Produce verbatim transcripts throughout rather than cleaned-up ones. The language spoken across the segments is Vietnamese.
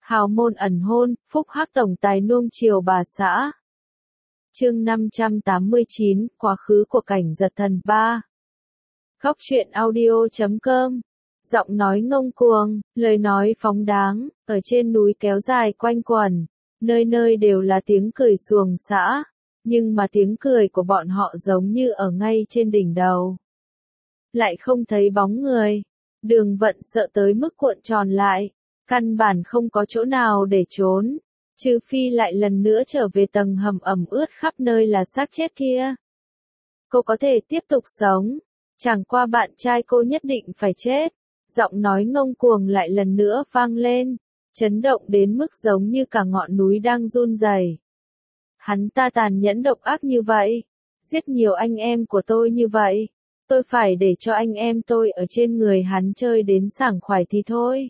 Hào môn ẩn hôn, phúc hắc tổng tài nuông chiều bà xã. Chương năm trăm tám mươi chín, quá khứ của cảnh giật thần ba. Góc truyện audio chấm com. Giọng nói ngông cuồng, lời nói phóng đáng, ở trên núi kéo dài quanh quẩn, nơi nơi đều là tiếng cười xuồng xã, nhưng mà tiếng cười của bọn họ giống như ở ngay trên đỉnh đầu. Lại không thấy bóng người, đường vận sợ tới mức cuộn tròn lại, căn bản không có chỗ nào để trốn, trừ phi lại lần nữa trở về tầng hầm ẩm ướt khắp nơi là xác chết kia. Cô có thể tiếp tục sống, chẳng qua bạn trai cô nhất định phải chết. Giọng nói ngông cuồng lại lần nữa vang lên, chấn động đến mức giống như cả ngọn núi đang run rẩy. Hắn ta tàn nhẫn độc ác như vậy, giết nhiều anh em của tôi như vậy, tôi phải để cho anh em tôi ở trên người hắn chơi đến sảng khoái thì thôi.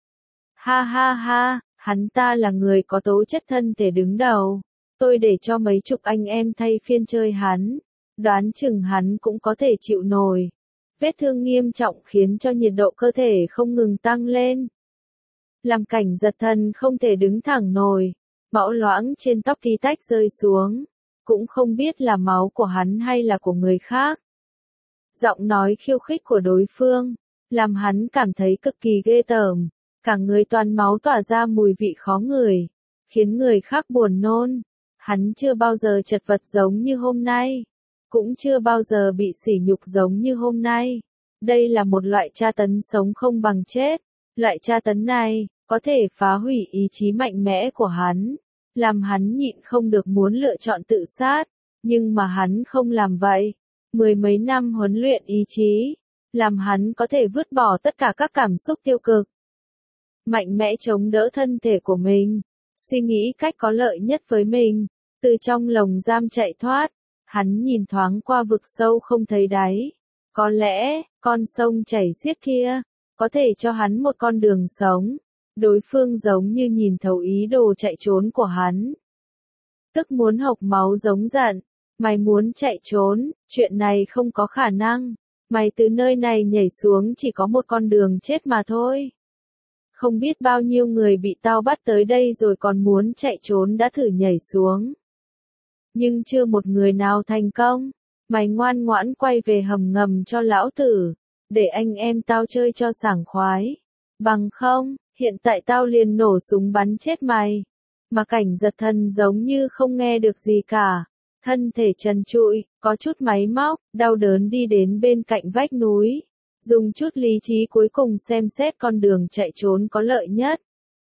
Ha ha ha, hắn ta là người có tố chất thân thể đứng đầu, tôi để cho mấy chục anh em thay phiên chơi hắn, đoán chừng hắn cũng có thể chịu nổi. Vết thương nghiêm trọng khiến cho nhiệt độ cơ thể không ngừng tăng lên. Làm cảnh giật thần không thể đứng thẳng nổi, máu loãng trên tóc tí tách rơi xuống, cũng không biết là máu của hắn hay là của người khác. Giọng nói khiêu khích của đối phương, làm hắn cảm thấy cực kỳ ghê tởm, cả người toàn máu tỏa ra mùi vị khó ngửi, khiến người khác buồn nôn. Hắn chưa bao giờ chật vật giống như hôm nay, cũng chưa bao giờ bị sỉ nhục giống như hôm nay. Đây là một loại tra tấn sống không bằng chết. Loại tra tấn này, có thể phá hủy ý chí mạnh mẽ của hắn, làm hắn nhịn không được muốn lựa chọn tự sát, nhưng mà hắn không làm vậy. Mười mấy năm huấn luyện ý chí, làm hắn có thể vứt bỏ tất cả các cảm xúc tiêu cực. Mạnh mẽ chống đỡ thân thể của mình, suy nghĩ cách có lợi nhất với mình, từ trong lồng giam chạy thoát. Hắn nhìn thoáng qua vực sâu không thấy đáy. Có lẽ, con sông chảy xiết kia, có thể cho hắn một con đường sống. Đối phương giống như nhìn thấu ý đồ chạy trốn của hắn. Tức muốn hộc máu giống giận. Mày muốn chạy trốn, chuyện này không có khả năng. Mày từ nơi này nhảy xuống chỉ có một con đường chết mà thôi. Không biết bao nhiêu người bị tao bắt tới đây rồi còn muốn chạy trốn đã thử nhảy xuống. Nhưng chưa một người nào thành công. Mày ngoan ngoãn quay về hầm ngầm cho lão tử, để anh em tao chơi cho sảng khoái. Bằng không, hiện tại tao liền nổ súng bắn chết mày. Mà cảnh giật thần giống như không nghe được gì cả. Thân thể trần trụi, có chút máy móc, đau đớn đi đến bên cạnh vách núi. Dùng chút lý trí cuối cùng xem xét con đường chạy trốn có lợi nhất.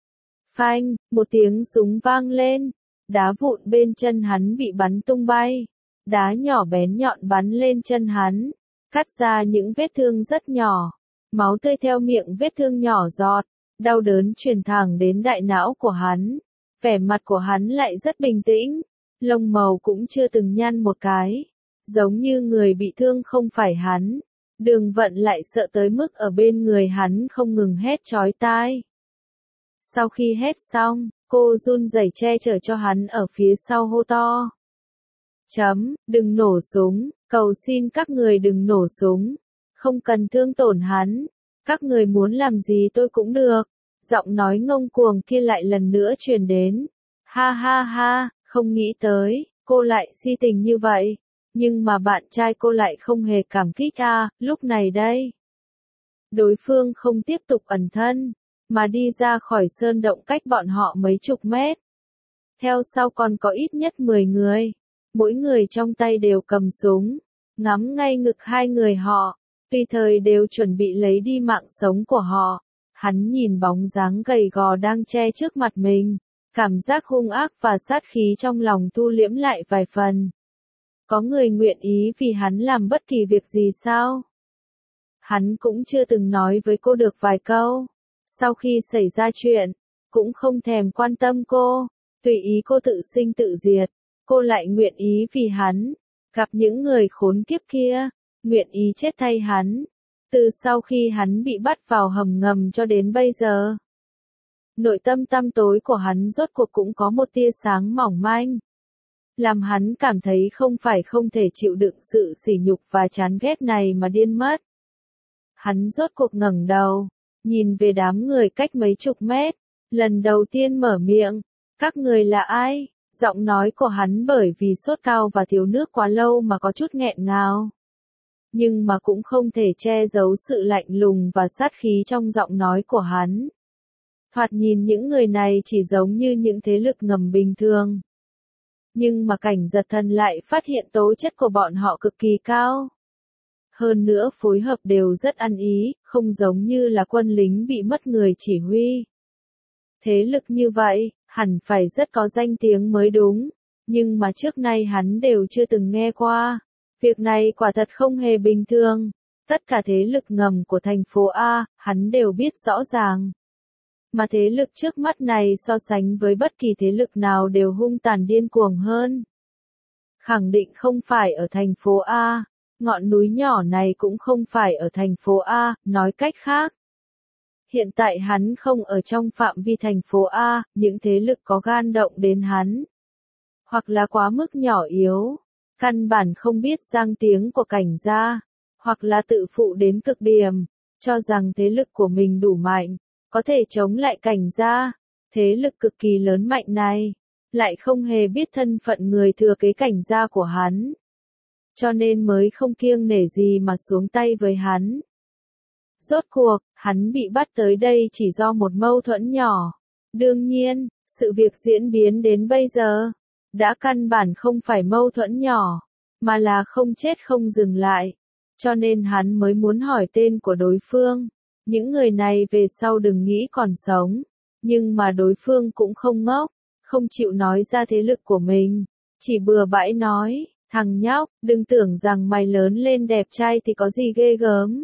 Phanh, một tiếng súng vang lên. Đá vụn bên chân hắn bị bắn tung bay. Đá nhỏ bén nhọn bắn lên chân hắn, cắt ra những vết thương rất nhỏ. Máu tươi theo miệng vết thương nhỏ giọt, đau đớn truyền thẳng đến đại não của hắn. Vẻ mặt của hắn lại rất bình tĩnh, lông màu cũng chưa từng nhăn một cái, giống như người bị thương không phải hắn. Đường vận lại sợ tới mức ở bên người hắn không ngừng hét chói tai. Sau khi hét xong, cô run rẩy che chở cho hắn ở phía sau hô to. Chấm, đừng nổ súng, cầu xin các người đừng nổ súng, không cần thương tổn hắn, các người muốn làm gì tôi cũng được. Giọng nói ngông cuồng kia lại lần nữa truyền đến. Ha ha ha, không nghĩ tới, cô lại si tình như vậy, nhưng mà bạn trai cô lại không hề cảm kích à, lúc này đây. Đối phương không tiếp tục ẩn thân, mà đi ra khỏi sơn động cách bọn họ mấy chục mét. Theo sau còn có ít nhất mười người. Mỗi người trong tay đều cầm súng, ngắm ngay ngực hai người họ, tùy thời đều chuẩn bị lấy đi mạng sống của họ. Hắn nhìn bóng dáng gầy gò đang che trước mặt mình, cảm giác hung ác và sát khí trong lòng thu liễm lại vài phần. Có người nguyện ý vì hắn làm bất kỳ việc gì sao? Hắn cũng chưa từng nói với cô được vài câu. Sau khi xảy ra chuyện, cũng không thèm quan tâm cô, tùy ý cô tự sinh tự diệt. Cô lại nguyện ý vì hắn, gặp những người khốn kiếp kia, nguyện ý chết thay hắn, từ sau khi hắn bị bắt vào hầm ngầm cho đến bây giờ. Nội tâm tăm tối của hắn rốt cuộc cũng có một tia sáng mỏng manh, làm hắn cảm thấy không phải không thể chịu đựng sự sỉ nhục và chán ghét này mà điên mất. Hắn rốt cuộc ngẩng đầu, nhìn về đám người cách mấy chục mét, lần đầu tiên mở miệng, các người là ai? Giọng nói của hắn bởi vì sốt cao và thiếu nước quá lâu mà có chút nghẹn ngào. Nhưng mà cũng không thể che giấu sự lạnh lùng và sát khí trong giọng nói của hắn. Thoạt nhìn những người này chỉ giống như những thế lực ngầm bình thường. Nhưng mà Cảnh Giật Thần lại phát hiện tố chất của bọn họ cực kỳ cao. Hơn nữa phối hợp đều rất ăn ý, không giống như là quân lính bị mất người chỉ huy. Thế lực như vậy, hẳn phải rất có danh tiếng mới đúng, nhưng mà trước nay hắn đều chưa từng nghe qua. Việc này quả thật không hề bình thường. Tất cả thế lực ngầm của thành phố A, hắn đều biết rõ ràng. Mà thế lực trước mắt này so sánh với bất kỳ thế lực nào đều hung tàn điên cuồng hơn. Khẳng định không phải ở thành phố A, ngọn núi nhỏ này cũng không phải ở thành phố A, nói cách khác. Hiện tại hắn không ở trong phạm vi thành phố A, những thế lực có gan động đến hắn. Hoặc là quá mức nhỏ yếu, căn bản không biết giang tiếng của Cảnh gia, hoặc là tự phụ đến cực điểm, cho rằng thế lực của mình đủ mạnh, có thể chống lại Cảnh gia. Thế lực cực kỳ lớn mạnh này, lại không hề biết thân phận người thừa kế Cảnh gia của hắn. Cho nên mới không kiêng nể gì mà xuống tay với hắn. Rốt cuộc, hắn bị bắt tới đây chỉ do một mâu thuẫn nhỏ. Đương nhiên, sự việc diễn biến đến bây giờ, đã căn bản không phải mâu thuẫn nhỏ, mà là không chết không dừng lại. Cho nên hắn mới muốn hỏi tên của đối phương. Những người này về sau đừng nghĩ còn sống. Nhưng mà đối phương cũng không ngốc, không chịu nói ra thế lực của mình. Chỉ bừa bãi nói, thằng nhóc, đừng tưởng rằng mày lớn lên đẹp trai thì có gì ghê gớm.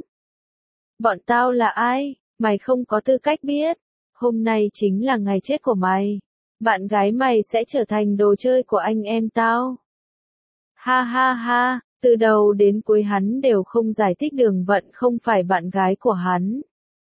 Bọn tao là ai, mày không có tư cách biết. Hôm nay chính là ngày chết của mày. Bạn gái mày sẽ trở thành đồ chơi của anh em tao. Ha ha ha, từ đầu đến cuối hắn đều không giải thích Đường Vận không phải bạn gái của hắn.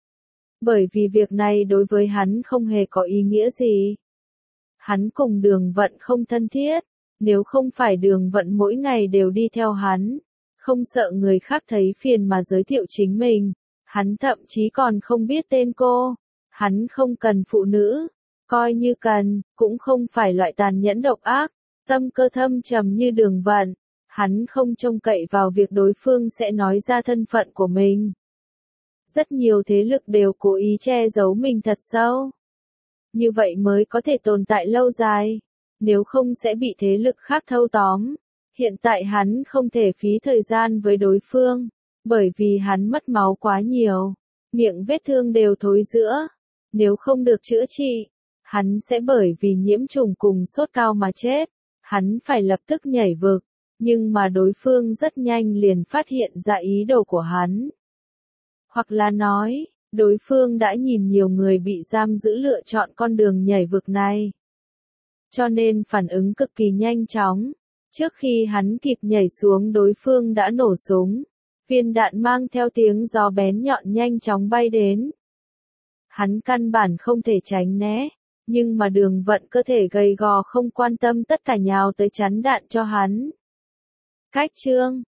Bởi vì việc này đối với hắn không hề có ý nghĩa gì. Hắn cùng Đường Vận không thân thiết, nếu không phải Đường Vận mỗi ngày đều đi theo hắn, không sợ người khác thấy phiền mà giới thiệu chính mình, hắn thậm chí còn không biết tên cô. Hắn không cần phụ nữ, coi như cần, cũng không phải loại tàn nhẫn độc ác, tâm cơ thâm trầm như Đường Vận. Hắn không trông cậy vào việc đối phương sẽ nói ra thân phận của mình. Rất nhiều thế lực đều cố ý che giấu mình thật sâu. Như vậy mới có thể tồn tại lâu dài, nếu không sẽ bị thế lực khác thâu tóm. Hiện tại hắn không thể phí thời gian với đối phương, bởi vì hắn mất máu quá nhiều, miệng vết thương đều thối rữa. Nếu không được chữa trị, hắn sẽ bởi vì nhiễm trùng cùng sốt cao mà chết. Hắn phải lập tức nhảy vực, nhưng mà đối phương rất nhanh liền phát hiện ra ý đồ của hắn. Hoặc là nói, đối phương đã nhìn nhiều người bị giam giữ lựa chọn con đường nhảy vực này. Cho nên phản ứng cực kỳ nhanh chóng. Trước khi hắn kịp nhảy xuống đối phương đã nổ súng. Viên đạn mang theo tiếng gió bén nhọn nhanh chóng bay đến. Hắn căn bản không thể tránh né. Nhưng mà Đường Vận cơ thể gầy gò không quan tâm tất cả nhào tới chắn đạn cho hắn. Cách chương